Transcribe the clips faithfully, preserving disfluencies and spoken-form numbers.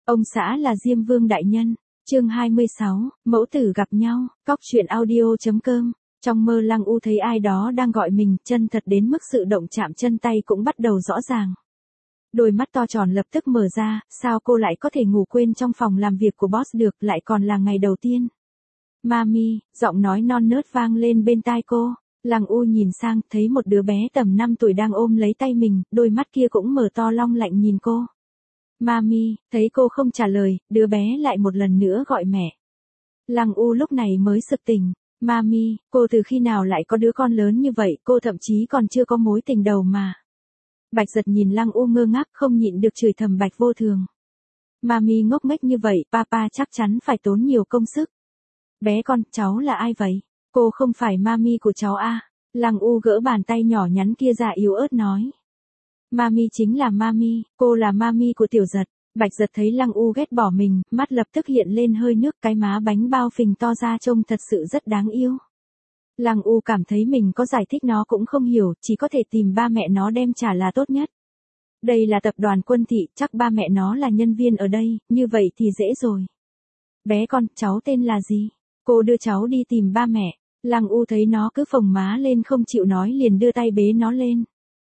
Ông xã là Diêm Vương đại nhân. Chương hai mươi sáu, mẫu tử gặp nhau. Cóc truyện audio.com. Trong mơ Lăng U thấy ai đó đang gọi mình, chân thật đến mức sự động chạm chân tay cũng bắt đầu rõ ràng. Đôi mắt to tròn lập tức mở ra, sao cô lại có thể ngủ quên trong phòng làm việc của boss được, lại còn là ngày đầu tiên. Mami, giọng nói non nớt vang lên bên tai cô. Lăng U nhìn sang, thấy một đứa bé tầm năm tuổi đang ôm lấy tay mình, đôi mắt kia cũng mở to long lạnh nhìn cô. Mami, thấy cô không trả lời, đứa bé lại một lần nữa gọi mẹ. Lăng U lúc này mới sực tỉnh. Mami, cô từ khi nào lại có đứa con lớn như vậy, cô thậm chí còn chưa có mối tình đầu mà. Bạch Giật nhìn Lăng U ngơ ngác, không nhịn được chửi thầm Bạch Vô Thường. Mami ngốc nghếch như vậy, papa chắc chắn phải tốn nhiều công sức. Bé con, cháu là ai vậy? Cô không phải mami của cháu à? Lăng U gỡ bàn tay nhỏ nhắn kia ra yếu ớt nói. Mami chính là mami, cô là mami của Tiểu Giật. Bạch Giật thấy Lăng U ghét bỏ mình, mắt lập tức hiện lên hơi nước, cái má bánh bao phình to ra trông thật sự rất đáng yêu. Lăng U cảm thấy mình có giải thích nó cũng không hiểu, chỉ có thể tìm ba mẹ nó đem trả là tốt nhất. Đây là tập đoàn Quân Thị, chắc ba mẹ nó là nhân viên ở đây, như vậy thì dễ rồi. Bé con, cháu tên là gì? Cô đưa cháu đi tìm ba mẹ. Lăng U thấy nó cứ phồng má lên không chịu nói liền đưa tay bế nó lên.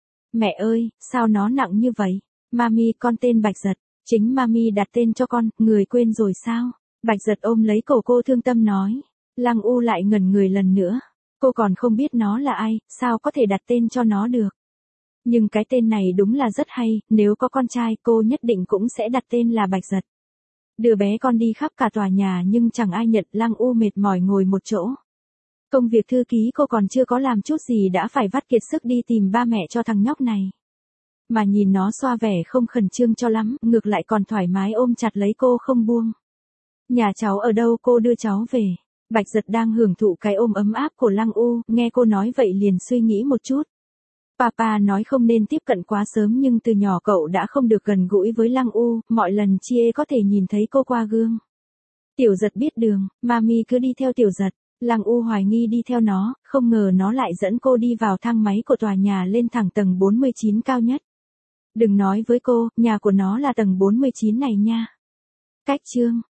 Mẹ ơi, sao nó nặng như vậy? Mami, con tên Bạch Giật. Chính mami đặt tên cho con, người quên rồi sao? Bạch Giật ôm lấy cổ cô thương tâm nói. Lăng U lại ngẩn người lần nữa. Cô còn không biết nó là ai, sao có thể đặt tên cho nó được. Nhưng cái tên này đúng là rất hay, nếu có con trai cô nhất định cũng sẽ đặt tên là Bạch Giật. Đưa bé con đi khắp cả tòa nhà nhưng chẳng ai nhận. Lăng U mệt mỏi ngồi một chỗ. Công việc thư ký cô còn chưa có làm chút gì đã phải vắt kiệt sức đi tìm ba mẹ cho thằng nhóc này. Mà nhìn nó xoa vẻ không khẩn trương cho lắm, ngược lại còn thoải mái ôm chặt lấy cô không buông. Nhà cháu ở đâu, cô đưa cháu về. Bạch Giật đang hưởng thụ cái ôm ấm áp của Lăng U, nghe cô nói vậy liền suy nghĩ một chút. Papa nói không nên tiếp cận quá sớm nhưng từ nhỏ cậu đã không được gần gũi với Lăng U, mọi lần chia có thể nhìn thấy cô qua gương. Tiểu Giật biết đường, mami cứ đi theo Tiểu Giật. Lăng U hoài nghi đi theo nó, không ngờ nó lại dẫn cô đi vào thang máy của tòa nhà lên thẳng tầng bốn mươi chín cao nhất. Đừng nói với cô, nhà của nó là tầng bốn mươi chín này nha. Cách chương,